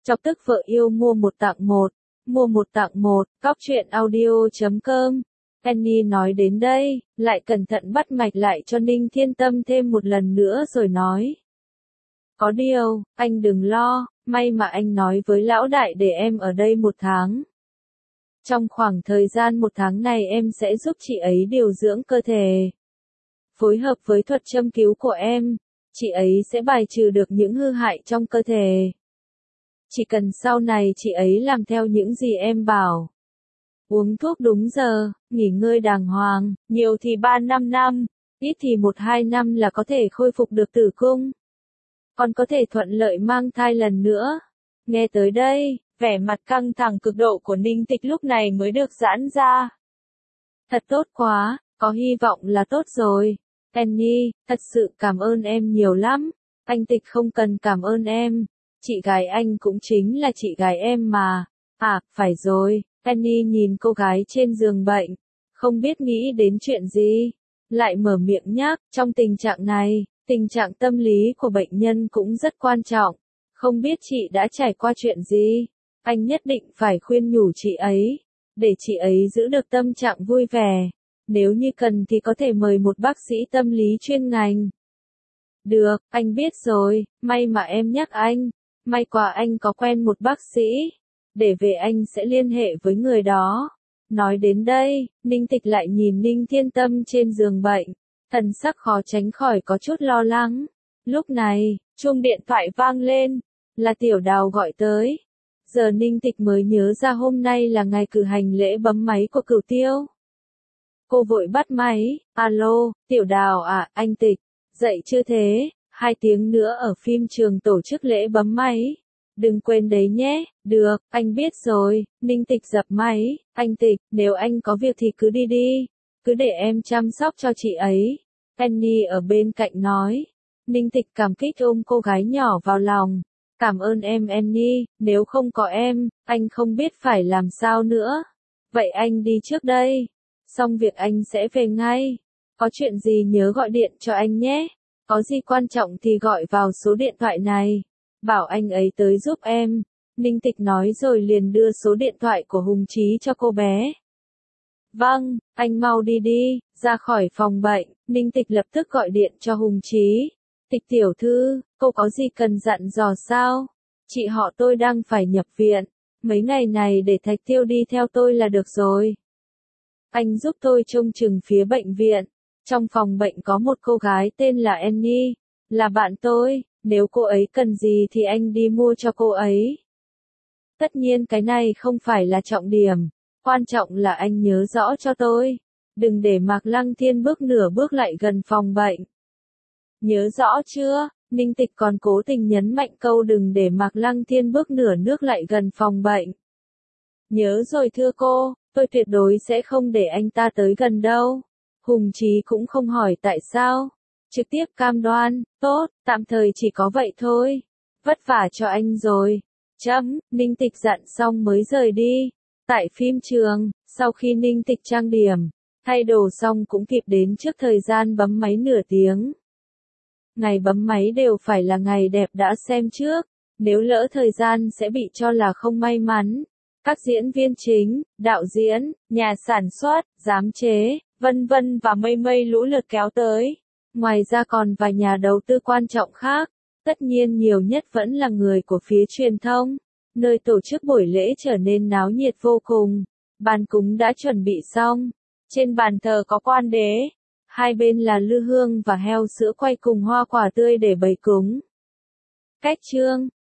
Chọc tức vợ yêu mua một tặng một. Mua một tặng một, cóc.audio.com. Annie nói đến đây, lại cẩn thận bắt mạch lại cho Ninh Thiên Tâm thêm một lần nữa rồi nói. Có điều, anh đừng lo, may mà anh nói với lão đại để em ở đây 1 tháng. Trong khoảng thời gian 1 tháng này em sẽ giúp chị ấy điều dưỡng cơ thể. Phối hợp với thuật châm cứu của em, chị ấy sẽ bài trừ được những hư hại trong cơ thể. Chỉ cần sau này chị ấy làm theo những gì em bảo. Uống thuốc đúng giờ, nghỉ ngơi đàng hoàng, nhiều thì 3-5 năm, ít thì 1-2 năm là có thể khôi phục được tử cung. Còn có thể thuận lợi mang thai lần nữa. Nghe tới đây, vẻ mặt căng thẳng cực độ của Ninh Tịch lúc này mới được giãn ra. Thật tốt quá, có hy vọng là tốt rồi. Annie, thật sự cảm ơn em nhiều lắm. Anh Tịch không cần cảm ơn em. Chị gái anh cũng chính là chị gái em mà. À, phải rồi. Annie nhìn cô gái trên giường bệnh. Không biết nghĩ đến chuyện gì. Lại mở miệng nhắc, trong tình trạng này, tình trạng tâm lý của bệnh nhân cũng rất quan trọng. Không biết chị đã trải qua chuyện gì. Anh nhất định phải khuyên nhủ chị ấy. Để chị ấy giữ được tâm trạng vui vẻ. Nếu như cần thì có thể mời một bác sĩ tâm lý chuyên ngành. Được, anh biết rồi, may mà em nhắc anh. May quá anh có quen một bác sĩ. Để về anh sẽ liên hệ với người đó. Nói đến đây, Ninh Tịch lại nhìn Ninh Thiên Tâm trên giường bệnh. Thần sắc khó tránh khỏi có chút lo lắng. Lúc này, chuông điện thoại vang lên. Là Tiểu Đào gọi tới. Giờ Ninh Tịch mới nhớ ra hôm nay là ngày cử hành lễ bấm máy của Cửu Tiêu. Cô vội bắt máy. Alo, Tiểu Đào à, anh Tịch. Dậy chưa thế? 2 tiếng nữa ở phim trường tổ chức lễ bấm máy. Đừng quên đấy nhé. Được, anh biết rồi. Ninh Tịch dập máy. Anh Tịch, nếu anh có việc thì cứ đi đi. Cứ để em chăm sóc cho chị ấy. Annie ở bên cạnh nói. Ninh Tịch cảm kích ôm cô gái nhỏ vào lòng. Cảm ơn em Annie, nếu không có em, anh không biết phải làm sao nữa. Vậy anh đi trước đây. Xong việc anh sẽ về ngay. Có chuyện gì nhớ gọi điện cho anh nhé. Có gì quan trọng thì gọi vào số điện thoại này. Bảo anh ấy tới giúp em. Ninh Tịch nói rồi liền đưa số điện thoại của Hùng Chí cho cô bé. Vâng, anh mau đi đi. Ra khỏi phòng bệnh, Ninh Tịch lập tức gọi điện cho Hùng Chí. Tịch tiểu thư, cô có gì cần dặn dò sao? Chị họ tôi đang phải nhập viện. Mấy ngày này để Thạch Tiêu đi theo tôi là được rồi. Anh giúp tôi trông chừng phía bệnh viện. Trong phòng bệnh có một cô gái tên là Annie. Là bạn tôi. Nếu cô ấy cần gì thì anh đi mua cho cô ấy. Tất nhiên cái này không phải là trọng điểm. Quan trọng là anh nhớ rõ cho tôi. Đừng để Mạc Lăng Thiên bước nửa bước lại gần phòng bệnh. Nhớ rõ chưa? Ninh Tịch còn cố tình nhấn mạnh câu đừng để Mạc Lăng Thiên bước nửa nước lại gần phòng bệnh. Nhớ rồi thưa cô, tôi tuyệt đối sẽ không để anh ta tới gần đâu. Hùng Chí cũng không hỏi tại sao. Trực tiếp cam đoan, tốt, tạm thời chỉ có vậy thôi. Vất vả cho anh rồi. Ninh Tịch dặn xong mới rời đi. Tại phim trường, sau khi Ninh Tịch trang điểm, thay đồ xong cũng kịp đến trước thời gian bấm máy nửa tiếng. Ngày bấm máy đều phải là ngày đẹp đã xem trước, nếu lỡ thời gian sẽ bị cho là không may mắn. Các diễn viên chính, đạo diễn, nhà sản xuất, giám chế, vân vân và mây mây lũ lượt kéo tới. Ngoài ra còn vài nhà đầu tư quan trọng khác, tất nhiên nhiều nhất vẫn là người của phía truyền thông. Nơi tổ chức buổi lễ trở nên náo nhiệt vô cùng. Bàn cúng đã chuẩn bị xong. Trên bàn thờ có quan đế. Hai bên là lư hương và heo sữa quay cùng hoa quả tươi để bày cúng. Cách chương